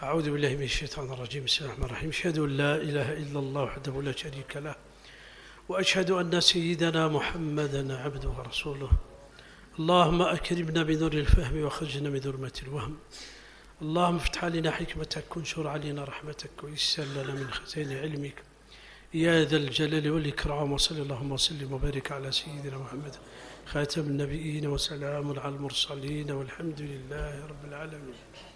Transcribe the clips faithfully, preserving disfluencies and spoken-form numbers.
أعوذ بالله من الشيطان الرجيم. بسم الله الرحمن الرحيم. أشهد أن لا إله إلا الله وحده لا شريك له، وأشهد أن سيدنا محمدا عبده ورسوله. اللهم أكرمنا بنور الفهم وخرجنا من ظلمة الوهم. اللهم افتح علينا حكمتك وانشر علينا رحمتك ويسر لنا من خزائن علمك يا ذا الجلال والإكرام. وصلى اللهم وسلم وبارك على سيدنا محمد خاتم النبيين وسلام على المرسلين والحمد لله رب العالمين.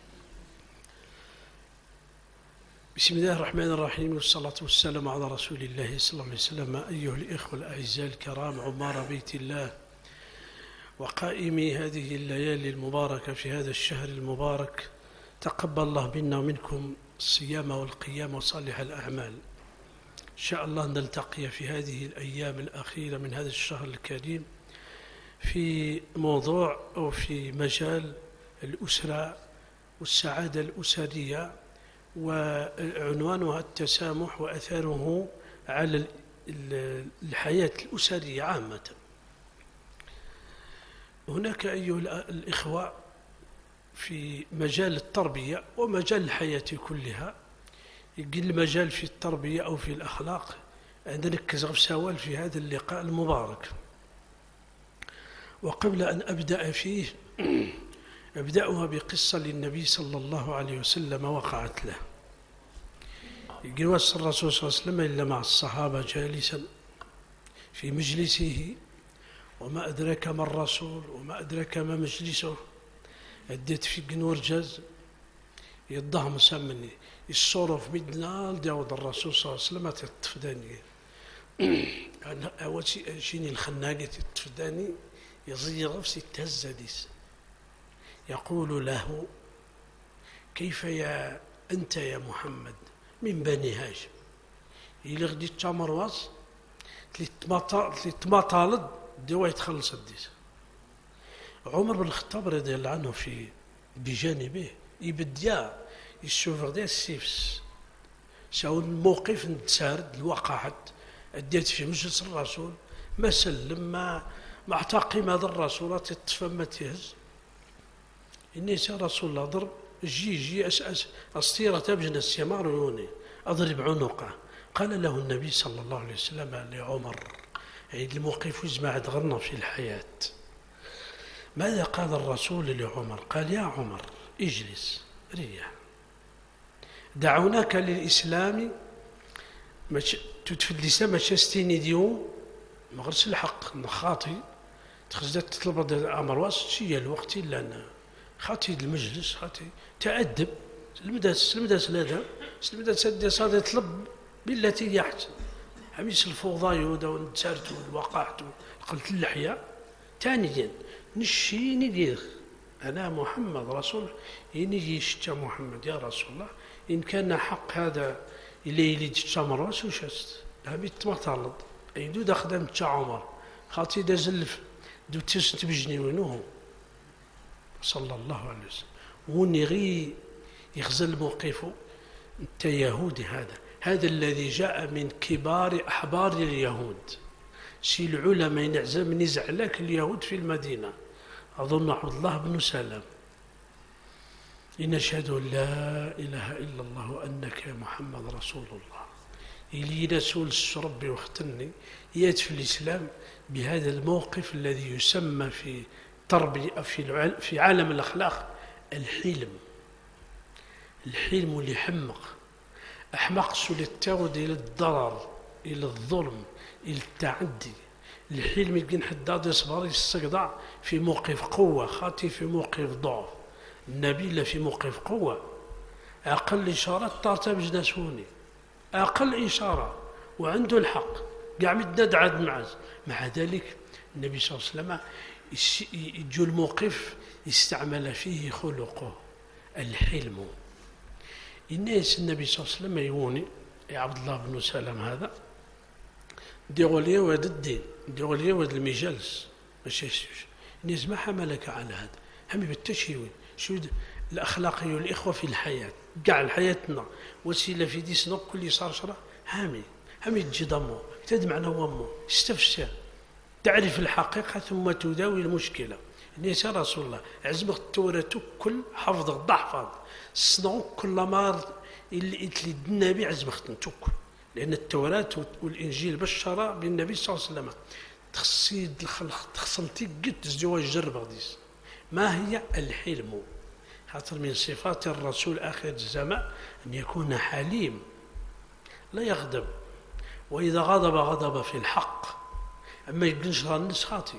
بسم الله الرحمن الرحيم، والصلاة والسلام على رسول الله صلى الله عليه وسلم. أيها الإخوة الأعزاء الكرام، عمار بيت الله وقائمي هذه الليالي المباركة في هذا الشهر المبارك، تقبل الله منا ومنكم الصيام والقيام وصالح الأعمال. إن شاء الله نلتقي في هذه الأيام الأخيرة من هذا الشهر الكريم في موضوع أو في مجال الأسرة والسعادة الأسرية، وعنوانها التسامح وأثره على الحياة الأسرية عامة. هناك أيها الإخوة في مجال التربية ومجال الحياة كلها، يقل المجال في التربية أو في الأخلاق عندنا نركز في سوال في هذا اللقاء المبارك. وقبل أن أبدأ فيه أبدأها بقصة للنبي صلى الله عليه وسلم وقعت له. يقول وصل الرسول صلى الله عليه وسلم إلا مع الصحابة جالسا في مجلسه، وما أدرك ما الرسول وما أدرك ما مجلسه. أديت في قنور جاز يضاه مسمني الصورة في مدنا لداود الرسول صلى الله عليه وسلم تتفداني أنا أول شيني الخناقة تتفداني يزيغ في ستة ديس. يقول له: كيف يا أنت يا محمد من بني هاشم؟ إلا غدي تمرواز تمطالد دوا يتخلص الديس. عمر بن الخطاب رضي الله عنه في بجانبه يبديا يشوف غدا السيفس ساو الموقف نتسارد الواقعات أديت في مجلس الرسول ما سلم ما ما اعتقم هذا الرسول تتفهم ما تهز. إني سا رسول الله ضرب جي جي أس أس أسطيرة تبجن السمار عيوني أضرب عنقه. قال له النبي صلى الله عليه وسلم لعمر، عيد الموقف يجمع غرنا في الحياة. ماذا قال الرسول لعمر؟ قال: يا عمر اجلس ريح، دعوناك للإسلام تتفد لسا ما شاستيني ديو ما غرس الحق نخاطي تخزدت تطلب أمر واس شي الوقت إلا أنا خاطي المجلس خاطي تأدب المدرس المدرس هذا المدرس هذا صار يطلب بالتي يحسن حميس الفوضى يودا ونتسارتو وقعتو قلت اللحية. ثانيا نشيني دير أنا محمد رسول يني يشتى محمد يا رسول الله إن كان حق هذا اللي يلي تشامر راسو شاست هابي تمطالد أي دو دا خدام تشا عمر خاطي دا زلف دو تست بجني وينوهم صلى الله عليه وسلم. وني غي يخزل موقفه انت يهودي، هذا هذا الذي جاء من كبار أحبار اليهود. سي العلماء ينعزم نزع لك اليهود في المدينة، أظن عبد الله بن سلام. إن أشهد أن لا إله إلا الله وأنك محمد رسول الله. إلي رسول ربي واختني يات في الإسلام بهذا الموقف الذي يسمى في تربية في في عالم الأخلاق الحلم. الحلم اللي حمق أحمق سلتاود إلى الضرر إلى الظلم إلى التعدي. الحلم يمكن حداد يصبر يستقطع في موقف قوة، خاطي في موقف ضعف. النبي لا في موقف قوة أقل إشارة طارت بجناسوني أقل إشارة وعنده الحق قاع متدعد معز. مع ذلك النبي صلى الله عليه وسلم يجو الموقف يستعمل فيه خلقه الحلم. الناس النبي صلى الله عليه وسلم يوني يا عبد الله بن سلام هذا ديغوليا واد الدين ديغوليا واد المجالس ماشي الناس ما حملك على هذا همي بالتشهيوي شو الأخلاقي والإخوة في الحياة قاع حياتنا وسيلة في ديسنا كل صار شرع هامي هامي تجي ضمه تدمعنا وامه استفسر تعرف الحقيقة ثم تداوي المشكلة. نيت يا رسول الله عزمك التوراة كل حفظ ضحفظ صنعوا كل مار اللي اللي النبي عزمك تنتوك، لأن التوراة والإنجيل بشر بالنبي صلى الله عليه وسلم تخصيد الخلق تخصنتي قد تزجوا الجرب غديس. ما هي الحلم؟ خاطر من صفات الرسول آخر الزمان أن يكون حليم لا يغضب، وإذا غضب غضب في الحق. أما يقولش راه الناس خاطي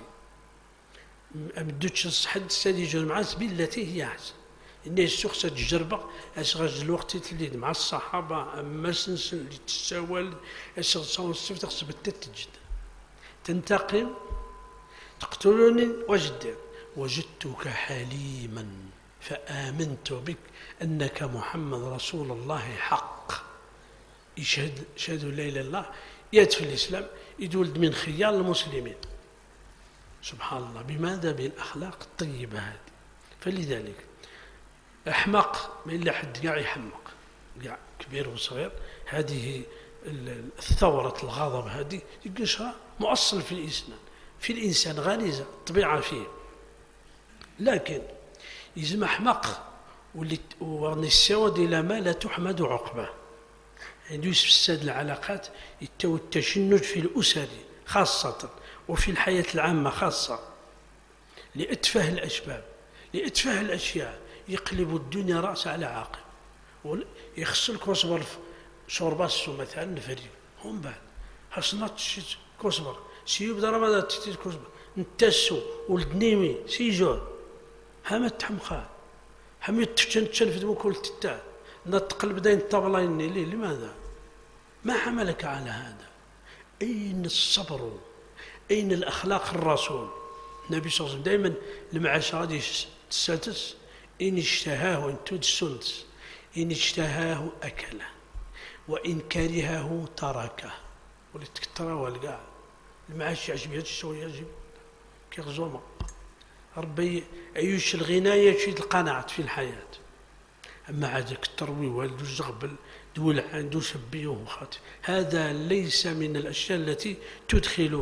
أمدوتش حد سادي يجر معاه بالتي هي أحسن. الناس سخسة تجربة أشغل الوقت تليد مع الصحابة أما سنسن اللي تساوى أشغل صون السفت تخصب التتجد تنتقم تقتلني وجد وجدتك حليما فآمنت بك أنك محمد رسول الله حق. يشهد شهد لا إله إلا الله يدفع الإسلام يتولد من خيار المسلمين. سبحان الله. بماذا؟ بالأخلاق الطيبة هذه. فلذلك أحمق ما إلا حد قاع يحمق قاع كبير وصغير. هذه الثورة الغضب هذه يقشها مؤصل في الإنسان في الإنسان غريزة طبيعة فيه، لكن يزم أحمق ونسود إلى ما لا تحمد عقبه. عنده يفسد العلاقات يتو التشنج في الأسر خاصة وفي الحياة العامة خاصة لأتفه الأسباب لأتفه الأشياء يقلب الدنيا رأس على عاقل. يخصل كوصبر شورباسو مثلا نفريو هم بعد حصنات كوصبر سيوب ضربة تتيت كوصبر نتسو ولدنيمي سيجور هما تحمخان هم يتفشن تشنفد مكول تتا نتقلب دين الطبلين ليه؟ لماذا؟ ما حملك على هذا؟ أين الصبر؟ أين الأخلاق الرسول؟ النبي صلى الله عليه وسلم دائما المعاشرة السادس إن اشتهاه إن تود السندس إن اشتهاه أكله وإن كرهه تركه. ولتكتره والقاع المعاش يعجب هذا الشوية يعجب كيغزومة ربي أيوش الغناية يشيد القناعة في الحياة. أما عادك التروي والدو الزغبل دول عنده شبيه وخاتي هذا ليس من الأشياء التي تدخل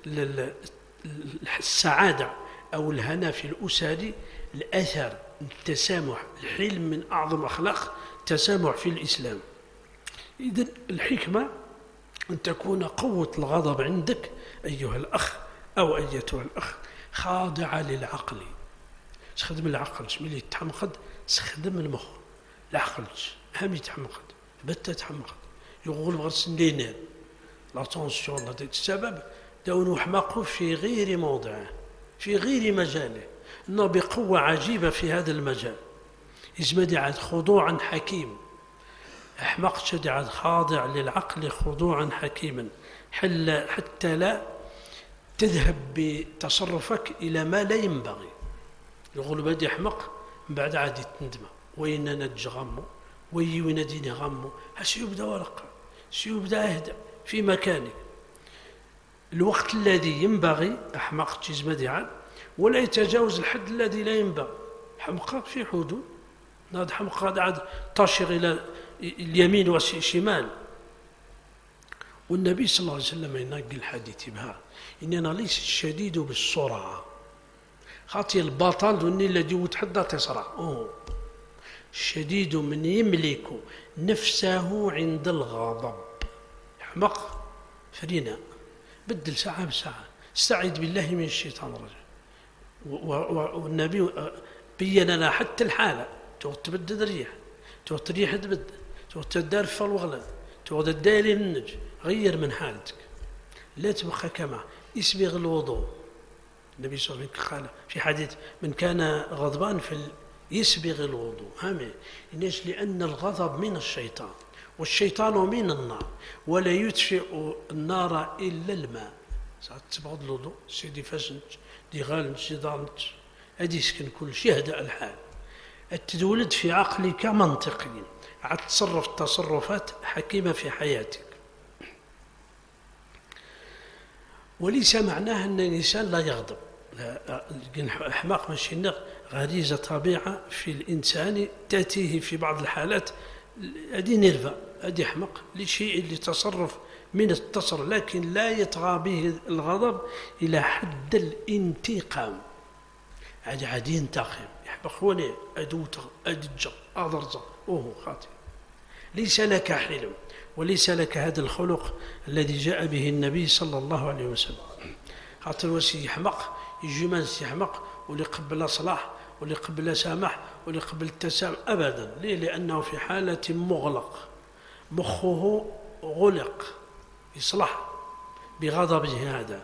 السعادة أو الهنا في الأسر. الأثر التسامح الحلم من أعظم أخلاق التسامح في الإسلام. إذن الحكمة أن تكون قوة الغضب عندك أيها الأخ أو أيتها الأخ خاضعة للعقل. تخدم العقل ملي تحمقد تخدم المخ العقل هم يتحمقد بتا تحمقد يقول بغرس لينير لاتونسيون السبب داونو حماقه في غير موضعه في غير مجاله انه بقوة عجيبة في هذا المجال. يزمد عاد خضوعا حكيم احمق شد عاد خاضع للعقل خضوعا حكيما حل حتى لا تذهب بتصرفك إلى ما لا ينبغي. يقول بدي أحمق من بعد عاد يتندم وين نج غمو وين ديني غمو سيبدأ ورقة سيبدأ أهدى في مكانه. الوقت الذي ينبغي أحمق تزمدي عاد ولا يتجاوز الحد الذي لا ينبغي. حمقى في حدود هذا حمقى عاد طاشر إلى اليمين والشمال. والنبي صلى الله عليه وسلم ينقل الحديث بها إننا ليس الشديد بالسرعة خاطي البطل دوني الذي يتحدى تسرع. أوه. الشديد من يملك نفسه عند الغضب. حمق فرينا بدل ساعة بساعة استعيذ بالله من الشيطان الرجيم. والنبي بين لنا حتى الحالة تبدد الريح تريح تبدل تدار في الوغلان تغدى الدالي النج غير من حالتك لا تبقى كما يسبغ الوضوء. النبي صلى الله عليه وسلم قال في حديث من كان غضبان فليسبغ الوضوء. هم ليش؟ لأن الغضب من الشيطان والشيطان من النار ولا يدفئ النار إلا الماء. تبغض الوضوء سيدي فاسنج دي غالنج دي ضالنج هذه يسكن كل شيء هدأ الحال. التولد في عقلك منطقي عاد تصرف تصرفات حكيمة في حياتك. وليس معناها أن الإنسان لا يغضب لا أحمق ماشي نغ غريزة طبيعة في الإنسان تأتيه في بعض الحالات هذه نرفة هذه أحمق لشيء اللي تصرف من التصرف لكن لا يطغى به الغضب إلى حد الانتقام. عاد عاد ينتقم يحبق هوني أدوت أدج أضرز وهو خاطئ. ليس لك حلم وليس لك هذا الخلق الذي جاء به النبي صلى الله عليه وسلم. خاطر وسي يحمق يجي من يحمق واللي قبل صلاح واللي قبل سامح واللي قبل التسامح أبدا. ليه؟ لأنه في حالة مغلق، مخه غلق يصلح بغضبه هذا.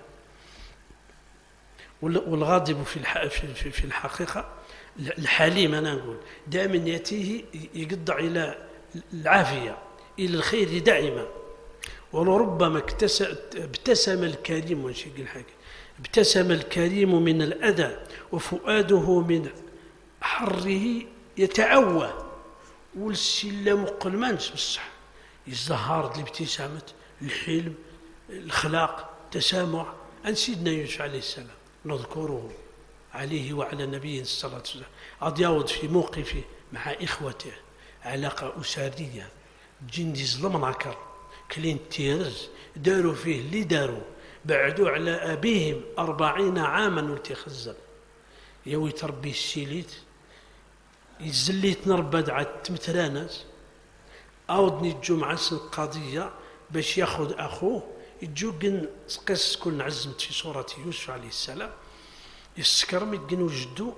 والغاضب في في الحقيقة الحليم أنا نقول دائما يأتيه يقطع إلى العافية إلى الخير دائما. ولربما ابتسم الكريم ونشيق الحاجة ابتسم الكريم من الأذى وفؤاده من حره يتعوى. والسلام قلمانش بصح يزهر الابتسامة الحلم الخلاق التسامح عن سيدنا يوسف عليه السلام نذكره عليه وعلى نبيه الصلاة والسلام. عاد يعود في موقفه مع إخوته علاقة أسرية جندي ظلم ناكر كلين تيرز داروا فيه اللي داروا بعدوا على أبيهم أربعين عاما والتخزن يوي تربي السيليت يزليت نربد عاد تمترانس أودني الجمعة القضية باش ياخذ أخوه يجوقن قص كل عزمت في سورة يوسف عليه السلام يسكرم يجنو جدو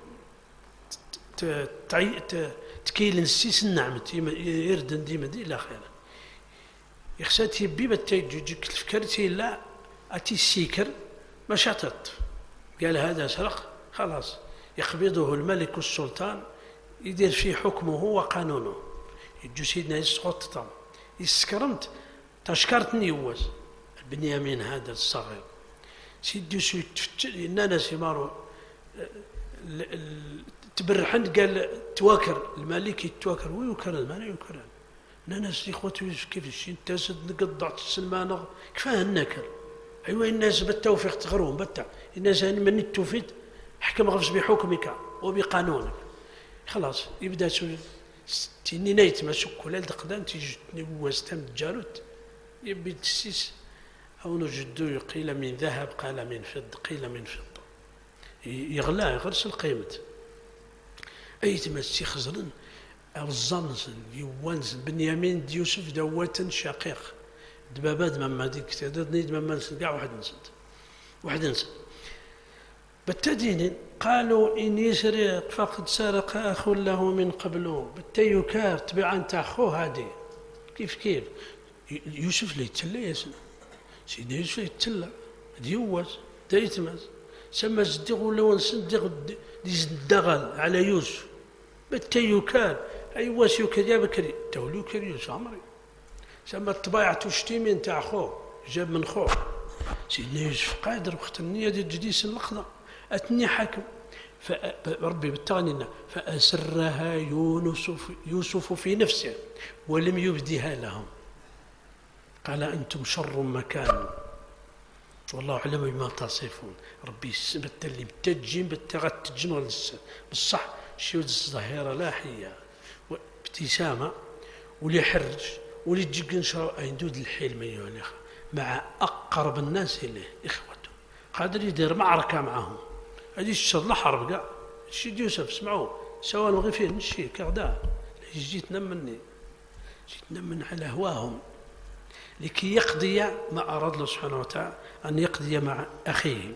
تكيل نسيس النعمت يردن ديما دي إلى خير يخساتي بيبا تيجوجك فكرتي لا أتي السيكر ما شطت قال هذا سرق خلاص يقبضه الملك السلطان يدير فيه حكمه وقانونه. يجو سيدنا يسقط طم يسكرمت تشكرتني يوز بنيامين هذا الصغير سيدي سو إننا سمارو تبرحن قال تواكر الملك يتواكر ويوكر المال يوكر ناس إخوتي كيف الشيء تاسد نقطع السلمانة كفاه النكر. أيوة الناس بالتوفيق تغرون بتاع الناس من التوفيق حكم غفز بحكمك وبقانونك خلاص يبدأ سو تيني نيت ما سكو لا دقدان تيجي وستم جالوت يبي تسيس أو نجدو قيل من ذهب قال من فضة قيل من فضة يغلى يغرس القيمة أي تمسي خزرن أو الزنزن يوانزن بنيامين يوسف دوات شقيق دبابات مما ديك تدني مما نسن كاع واحد نسن واحد نسن بالتدين قالوا إن يسرق فقد سرق أخ له من قبله بالتيكار تبع أنت أخوه هذه كيف كيف يوسف لي تلا ياسن سيدنا يوسف لي تلا ديوز دايتمز سما صديق ولا ونصدق ديزدغل على يوسف بالتيكار أي واسيو كذا بكري توليو كريوس عمري سما الطبايع تشتيمين تاع خوه جاب من خوه سيدنا يوسف قادر وقت النية دي جديس اللقطة أتني حكم فربي بالتغنينا فأسرها يونس يوسف في نفسه ولم يبدها لهم قال أنتم شر مكان والله أعلم بما تصفون. ربي سبت اللي بتجين بتغت تجمل بالصح شيود الظهيرة لاحية وابتسامة ولي حرج ولي تجيك نشر عندود الحلم أيها الأخوة مع أقرب الناس إليه إخوته قادر يدير معركة معهم هذه الشر حرب كاع شي يوسف اسمعوا سواء غير نشي كغدا جيت نمني جيت نمن على هواهم لكي يقضي ما أراد الله سبحانه وتعالى أن يقضي مع أخيه.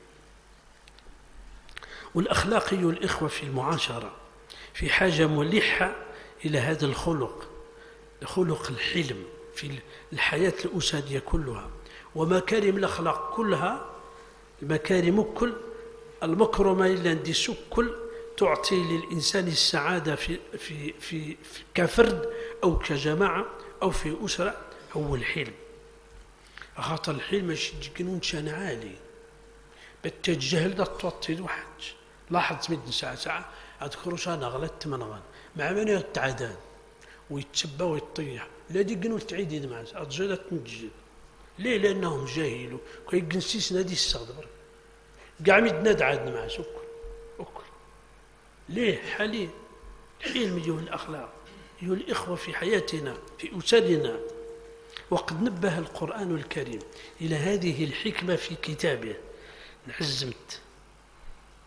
والأخلاقي الإخوة في المعاشرة في حاجة ملحة إلى هذا الخلق خلق الحلم في الحياة الأسرية كلها ومكارم الأخلاق كلها المكارم كل المكرمة اللي عندي كل تعطي للإنسان السعادة في, في, في, في كفرد أو كجماعة أو في أسرة هو الحلم. خاطر الحلم ماشي جنون شان عالي بالتجهل ده توطي واحد لاحظ مد ساعة ساعة أذكر أنا غلطت من غن مع من يتعدان ويتسبى ويطيح لا دي جنون تعيد يد معز أتجلت نتجل ليه لأنهم جاهلوا كي جنسيس نادي الصدر قاعد نداد عادنا معز أكل أكل ليه حالي الحلم يجوا الأخلاق يجوا الإخوة في حياتنا في أسرنا. وقد نبه القرآن الكريم إلى هذه الحكمة في كتابه. نعزمت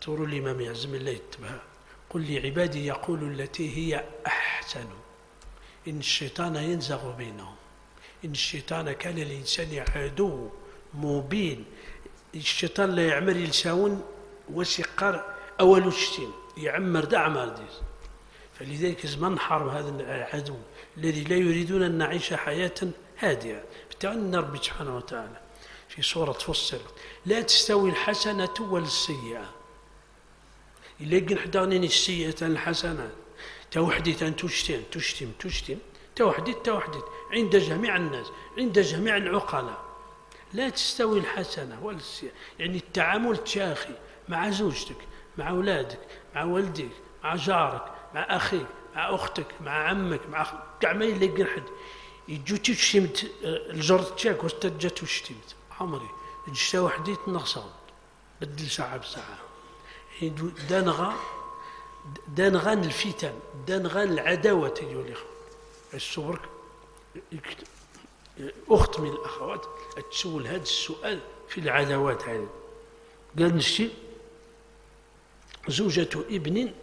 تورو الإمام يعزم الله يتبها قل لعبادي يقول التي هي أحسن إن الشيطان ينزغ بينهم إن الشيطان كان الإنسان عدو مبين الشيطان لا يعمر يلساون وسقار أول الشتين يعمر دا عمار ديس فلذلك زمان نحارب هذا العدو الذي لا يريدون أن نعيش حياة هادئة بتعني ربي سبحانه وتعالى في سورة فصلت لا تستوي الحسنة ولا السيئة إلا كن حدانين السيئة الحسنات توحدت أن تشتم تشتم تشتم توحدت توحدت عند جميع الناس عند جميع العقلاء لا تستوي الحسنة ولا السيئة يعني التعامل تشاخي مع زوجتك مع أولادك مع والديك مع جارك مع أخيك مع أختك مع عمك مع كاع ما يلقى حد يجو تشتمت الجرد تشاك واستجا تشتمت عمري جشتا وحدي تنغصان بدل ساعة بساعة دانغا دانغان الفتن دانغان العداوة تيجوا الإخوة الصورك أخت من الأخوات تسول هذا السؤال في العداوات هذه قال نشتي زوجة ابن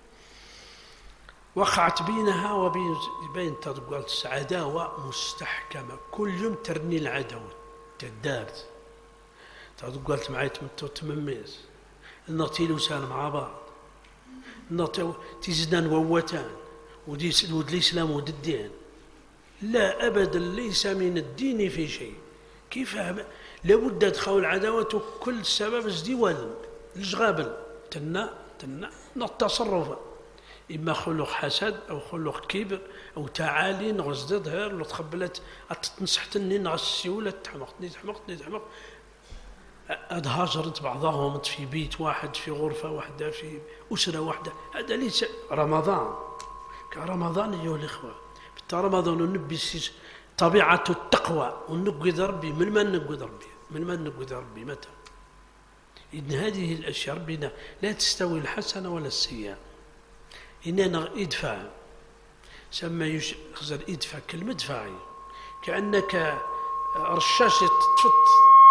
وقعت بينها وبين بين قالت عداوة مستحكمة كل يوم ترني العداوة تدارت قالت معي تمميز النطيل وسان مع بعض النطيل تزدان ووتان ودي ود الإسلام ود الدين لا أبدا ليس من الدين في شيء كيف لابد تخاو العداوة كل سبب زدي وذن الجغابل تنا تنا التصرف إما خلق حسد أو خلق كبر أو تعالي نغز ظهر لو تخبلت تنصحتني نغز السيولة تحمقتني تحمقتني تحمق أد هاجرت بعضهم في بيت واحد في غرفة واحدة في أسرة واحدة هذا ليس رمضان كرمضان أيها الإخوة في رمضان نبي طبيعة التقوى ونقذ ربي من من نقذ ربي من من نقذ ربي متى إن هذه الأشياء ربنا لا تستوي الحسنة ولا السيئة إننا إدفع سمى يخزر إدفع كلمة دفاعي كأنك رشاشة تفت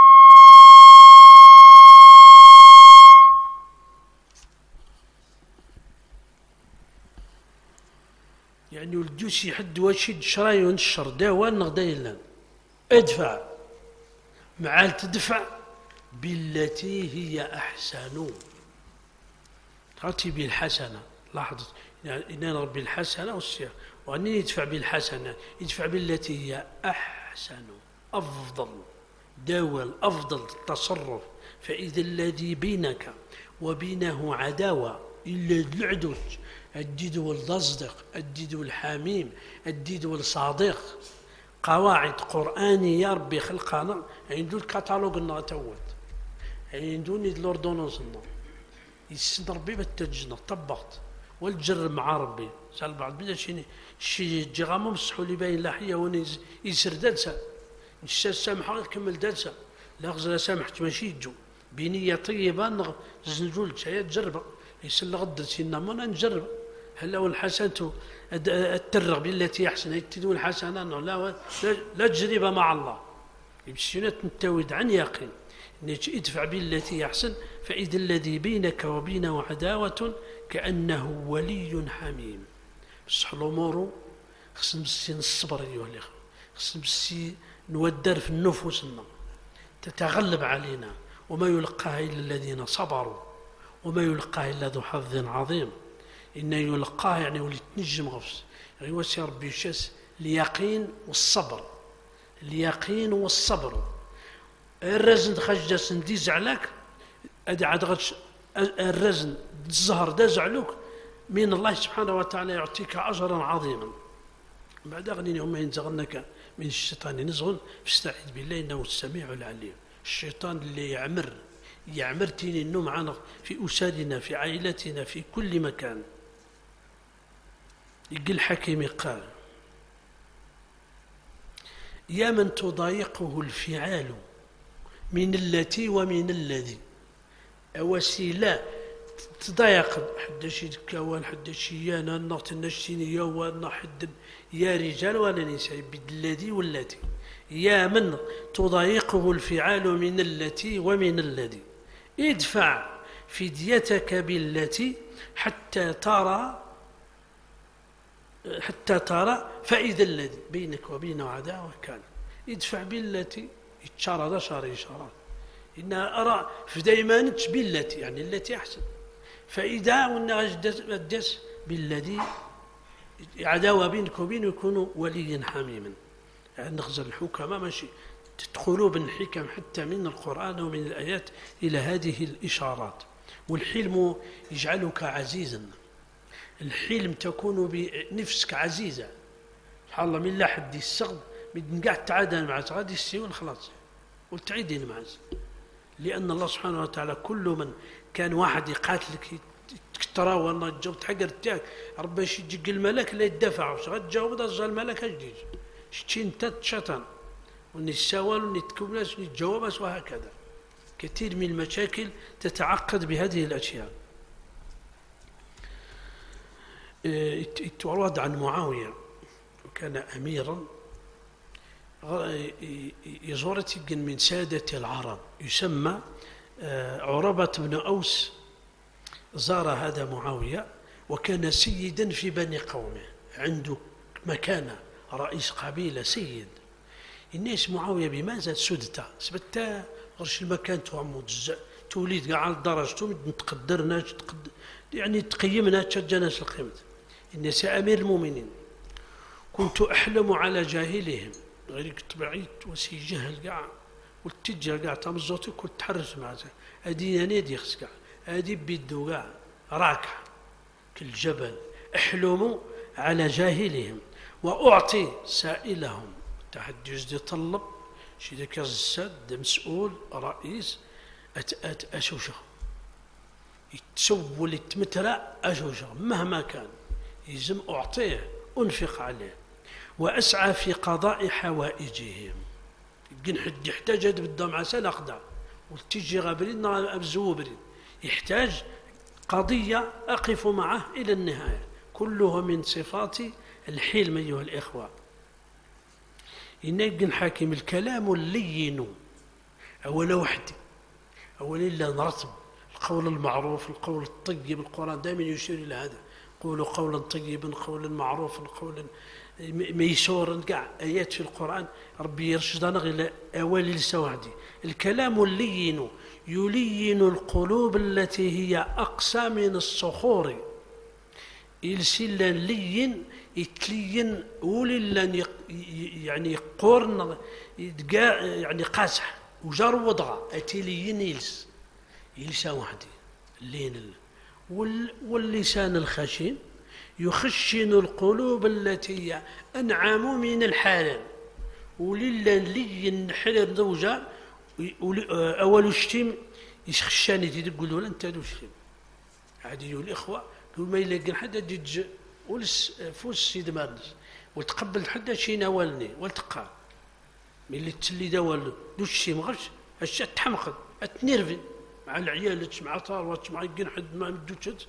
يعني ولدوسي حد واشد شراي ونشر داوان نغدايلان ادفع معال تدفع بالتي هي أحسن خاطي بالحسنة لاحظت يعني إن ربي الحسنة والسيئة وأن يدفع بالحسنة يدفع بالتي هي أحسن أفضل داول أفضل التصرف فإذا الذي بينك وبينه عداوة إلا العدو الديد والصدق الديد والحميم الديد والصادق قواعد قرآنية ربي خلقنا عندو الكتالوج النغتوت عندو نيد لوردونونس يسن ربي بالتجنة طبقت والجر مع ربي سال بعض بدا شي شي جيغامو مسحوا لي باين لاحيه وني يسر دالسه نشا سامحه كمل دالسه لا غزل سامحت ماشي يجو بنيه طيبه زنجول شي تجربه يسل غد سينا ما نجرب هلا والحسنه الترغ بالتي احسن تدون الحسنه لا لا تجربه مع الله يمشينا نتاود عن يقين ادفع بالتي احسن فاذا الذي بينك وبينه عداوه كأنه ولي حميم بصح الأمور خصنا بسي الصبر أيها الأخوة خصنا بسي نودر في نفوسنا تتغلب علينا وما يلقاها إلا الذين صبروا وما يلقاها إلا ذو حظ عظيم إن يلقاها يعني ولي تنجم غفص يعني وسي ربي شاس اليقين والصبر اليقين والصبر الرزن خجة سندي زعلك أدي عاد غش الرزن الزهر دا زعلوك من الله سبحانه وتعالى يعطيك أجرا عظيما بعد أغنين هم ينزغنك من الشيطان نزغن فاستعيذ بالله إنه السميع العليم الشيطان اللي يعمر يعمر تيني النوم معنا في أسادنا في عائلتنا في كل مكان يقول حكيم قال يا من تضايقه الفعال من التي ومن الذي وسيلة تضايق حد شي كوان حد شي يانا نغت نشتيني يا وانا حد يا رجال ولا نساء بالذي والتي يا من تضايقه الفعال من التي ومن الذي ادفع فديتك بالتي حتى ترى حتى ترى فإذا الذي بينك وبينه عداوة كان يدفع بالتي يتشار هذا شار إشارات إن أرى في دائما بالتي يعني التي أحسن فإذا ونغجدس بالذي عداوة بينك وبينه يكون وليا حميما يعني نخزر الحكماء ماشي تدخلوا بالحكم حتى من القرآن ومن الآيات إلى هذه الإشارات. والحلم يجعلك عزيزا، الحلم تكون بنفسك عزيزة سبحان الله، من لا حد يستغض من قاعد تعادل معه غادي يستوي خلاص وتعيدين معه، لأن الله سبحانه وتعالى كل من كان واحد يقاتلك ترى والله تجاوب تحقر تاعك ربي يجيك الملك لا يدافع واش غتجاوب هذا الملك جديد شتي انت الشيطان ونساول ونتكوناس ونتجاوباس وهكذا. كثير من المشاكل تتعقد بهذه الأشياء. يتورد عن معاوية وكان أميرا يزور من سادة العرب يسمى عربة بن أوس. زار هذا معاوية وكان سيدا في بني قومه، عنده مكانة رئيس قبيلة سيد. الناس معاوية بماذا سدتا سبتا غرش المكان توعمو توليد قاع على درجته نتقدرنا تقدر يعني تقيمنا تشجناش القيمة. الناس أمير المؤمنين كنت أحلم على جاهلهم غير طبيعيت وسي جهل قاع والتجار قاع تمزوتي كنت تحرس معاه هادي يعني هادي خص قاع هادي بيدو قاع راكع كالجبل أحلم على جاهلهم وأعطي سائلهم تحت جزء طلب شي ذاك الزاد مسؤول رئيس أت أت أشوشه يتسول يتمترع أشوشه مهما كان يلزم أعطيه أنفق عليه وأسعى في قضاء حوائجهم. يمكن حد يحتاج هذا بالدم عسل أقدع وتجي غابرين أبزو برين يحتاج قضية أقف معه إلى النهاية. كلها من صفات الحلم أيها الإخوة. ينقن حاكم الكلام اللين أولا وحدي أولا إلا نرتب القول المعروف القول الطيب. القرآن دائما يشير إلى هذا قولوا قولا طيبا قولا معروفا قولا ميسورا كاع آيات في القرآن ربي يرشدنا إلى أوالي لسوادي. الكلام اللين يلين القلوب التي هي أقسى من الصخور. السلا لين يتلين وللا يعني يقورن يعني قاسح وجار وضغى اتلين يلس يلسا وحدي اللين واللسان الخشن يخشن القلوب التي هي أنعم من الحلال وللا لين حلال زوجة أول شتيم يخشاني تقول له أنت دوشتيم عادي الإخوة قول ما يلاقي حدا جج ولس فوس سيد مارنس وتقبل حدا شي ناولني والتقى من اللي تسلي داول دوش شي مغرش الشيء تحمقد اتنرفي مع العيال مع طاروات مع يقين حد ما مدوتشت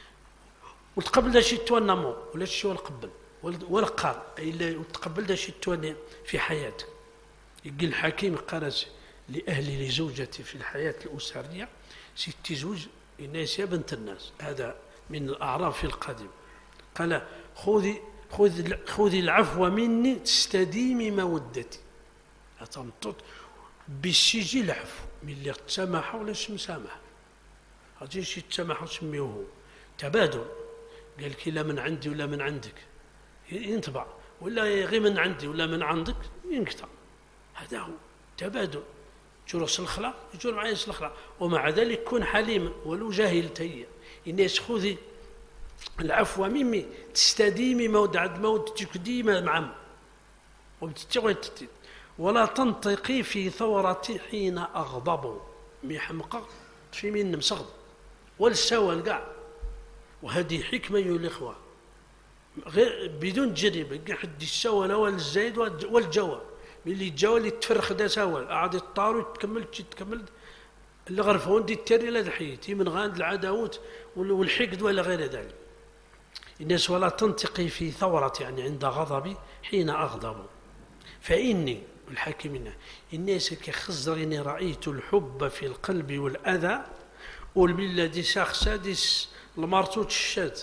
وتقبل دا شي توانمو ولا شي ولا قبل ولا قال الا وتقبل دا شي تواني في حياتك. يقين الحكيم قرز لأهلي لزوجتي في الحياة الأسرية ست زوج الناس يا بنت الناس. هذا من الأعراف القديم. قال خذي خذي خذي العفو مني تستديمي مودتي. أتمطط بالسجي العفو من اللي تسامح ولا مسامح هذا شي تسامح وسميوه تبادل. قال لك لا من عندي ولا من عندك ينطبع ولا غير من عندي ولا من عندك ينقطع. هذا هو تبادل. جرس الخلا يجور معايا الخلا ومع ذلك كن حليما ولو جاهل تهيأ. الناس خذي العفو ممي تستديمي مود عد مود تقديمه معم وبتتغوي ولا تنطقي في ثورتي حين أغضب محمقة في من مسغض والسوى القاع. وهذه حكمة يا الإخوة غير بدون تجربة حد السوى ولا الزايد والجوى من اللي الجوى اللي تفرخ دا سوى قعد الطار وتكمل تكمل اللي غرفون دي التري لا دحيتي من غاند العداوت والحقد ولا غير ذلك. الناس ولا تنطقي في ثورة يعني عند غضبي حين أغضب فإني الحاكمين الناس كخزرني رأيت الحب في القلب والأذى والبلا دي ساخ سادس المارتوت الشات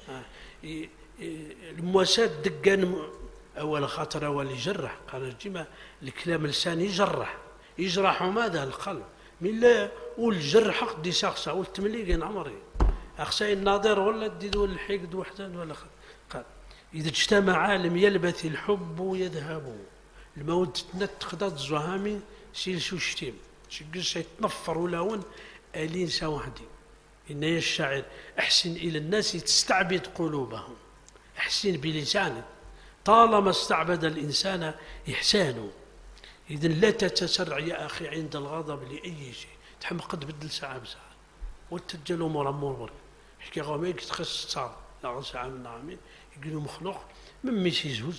المواسات دقان أول خاطر أول يجرح قال ديما الكلام اللسان يجرح يجرح ماذا القلب من لا والجرح قد ساخسا والتمليقين عمري أخساي الناظر ولا الديد ولا الحقد وحدان ولا قال إذا اجتمع عالم يلبث الحب ويذهب الموت تنتقضت زهامي سيل شو شتيم شقص يتنفر ولون ألين سواحدي إن الشاعر أحسن إلى الناس تستعبد قلوبهم أحسن بلسانك طالما استعبد الإنسان إحسانه إذن لا تتسرع يا أخي عند الغضب لأي شيء تحمق تبدل ساعة بساعة وتتجلو مرة مرة يحكي غاميك تخص صار لا ساعة من عامين يقولوا مخلوق من ميس يزوج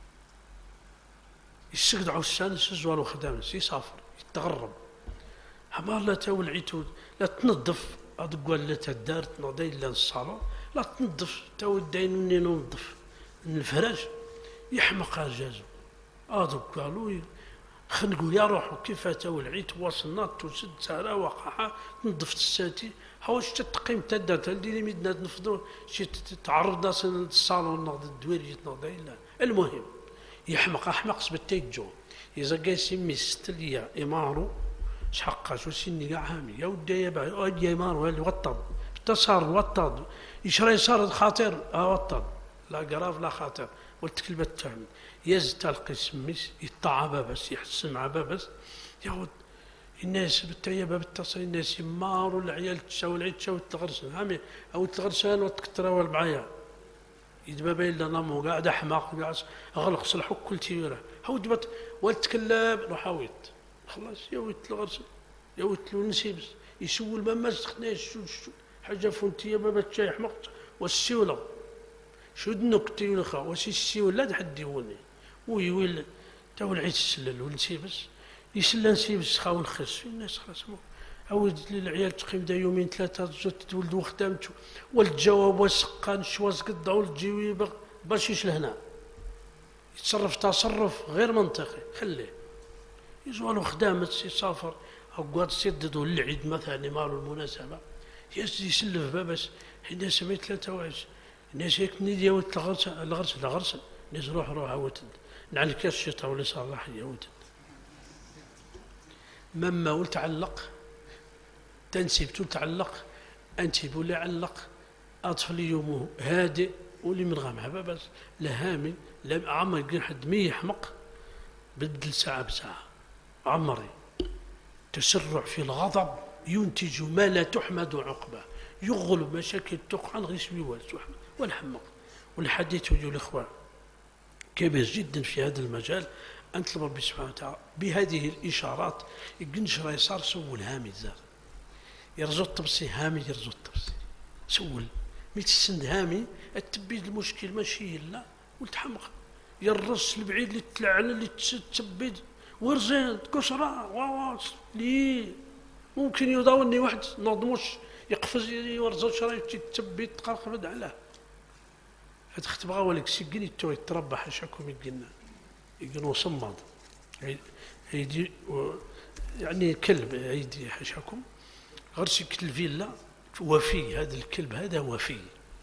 يسقدعوا السنة سزوال وخدام يسافر يتغرب حمار لا تولعيتو لا تنظف أدقوا لا تدار تنظي لا الصالون لا تنظف تو الدين ننظف الفراش يحمق الجازو أدق قالوا خنقوا يا روحوا كيف تولعيت وصلنا تسد سارة وقعها نظفت الساتي حواش تتقيم تدا تلدي ميدنا نفضوا شي تعرض ناس للصالون ناض الدوير ناض لا المهم يحمق احمق سبتيجو اذا قاس يمي ستليا امارو شحقا شو سني كاع هامي يا ودي يا باي يا امارو اللي وطد اتصار وطد يشري صار خاطر اه وطد لا قراف لا خاطر والتكلبه تهم يز تلقي سميس يطلع بابس يحسن مع بابس ياود الناس بالتايا باب التصل الناس يماروا العيال تشاو العيد تشاو تغرسن هامي او تغرسان وتكتراول معايا يدبا باين لنا مو قاعد احماق قاعد اغلق صلحوا كل تيوره هو دبت والتكلم روح هاويت خلاص يويت الغرس يويت له نسيبس يسول ما ما سخناش شو شو حاجه فونتيه بابا تشاي حمق والسيوله شو النكتي ولا واش السيوله تحد يوني ويويل تو العيد السلل ونسيبس يسلى نسيبس خاون خس الناس خلاص عود للعيال تقيم دا يومين ثلاثة زوج تولدوا خدامته والجواب والسقان شواز قد ولد جيوي باش يش لهنا يتصرف تصرف غير منطقي خليه يزوالو خدامة يسافر أو قاد يسددوا للعيد مثلا مالو المناسبة يسلف بابس حين سميت ثلاثة وعش الناس هيك ندي يوت الغرس الغرس الغرس الناس روح روح عوت نعلك الشتاء ولا صلاح يوت مما وتعلق تنسيب تتعلق أنتب ولا علق أطفال يومه هادئ ولي من غامها بس لا هامي لا عمري يقول حد مي يحمق بدل ساعة بساعة عمري تسرع في الغضب ينتج ما لا تحمد عقبه يغلب مشاكل تقعن غير سوي والحمق والحديث يقول الإخوان كبير جدا في هذا المجال أن تطلب ربي سبحانه وتعالى بهذه الإشارات يقنش راه يصار سول هامي زار يرزو الطبسي هامي يرزو الطبسي سول ميت السند هامي التبيد المشكل ماشي لا والتحمق يرص البعيد اللي تلعن اللي تسبيد ورزين كسرة واواس لي ممكن يضاوني واحد نضموش يقفز يورزو شرايط تسبيد تقرقبد عليه هاد خت بغا ولك سكني تو يتربى حاشاكم يقلنا يقولوا صمد هيدي يعني كلب هيدي حاشاكم غير شكل الفيلا وفي هذا الكلب هذا وفي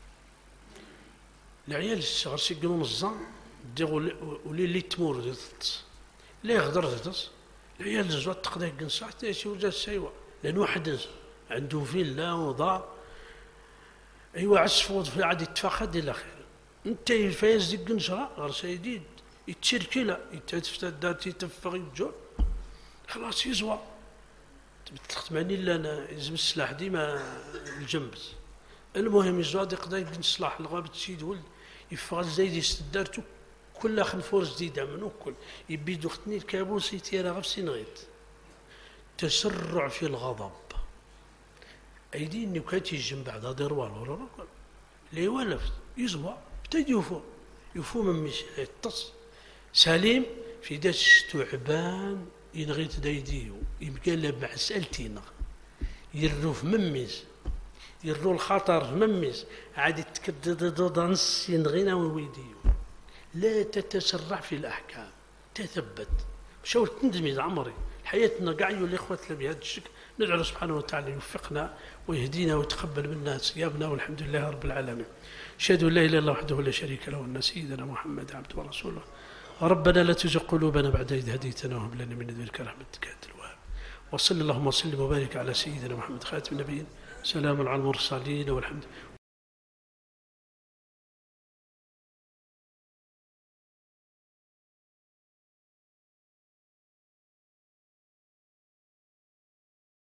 العيال الصغار يقولوا مزان ديروا ولي اللي تمور ديت لا يقدر زدس العيال الزوات تقدر يقنص حتى شي وجا السيوه لان واحد عنده فيلا ودار ايوا عصفور في عاد يتفقد الى خير انت الفايز ديك قنصره غير سيديد يتشركلا يتفتى الدار تيتفق يجور خلاص يزوى تختماني لا انا يلزم السلاح ديما الجنبس المهم يزوى يقدر يقن السلاح الغاب تسيد ولد يفغل زايد يستدارتو كل خنفور جديده منو كل يبيدو ختني الكابوس يتيرا غير سينغيت تسرع في الغضب ايدي اني كاتي الجنب بعد هذا روال لي ولف يزوى ابتدى يفو يفو من مش يتص سليم في داش تعبان ينغيت دايديو يبقى له مع سالتينا يرو في مميز يرو الخطر في مميز عاد يتكدد دانس ينغينا ويديو لا تتسرع في الاحكام تثبت مشاو تندمي عمري حياتنا كاع يولي خواتنا بهذا الشكل. ندعو الله سبحانه وتعالى يوفقنا ويهدينا ويتقبل منا صيامنا، والحمد لله رب العالمين. أشهد أن لا إله إلا الله وحده لا شريك له، وأن سيدنا محمد عبده ورسوله. ربنا لا تزغ قلوبنا بعد إذ هديتنا وهب لنا من لدنك رحمتك أنت الوهاب. وصلى اللهم وسلم وبارك على سيدنا محمد خاتم النبيين. سلام على المرسلين والحمد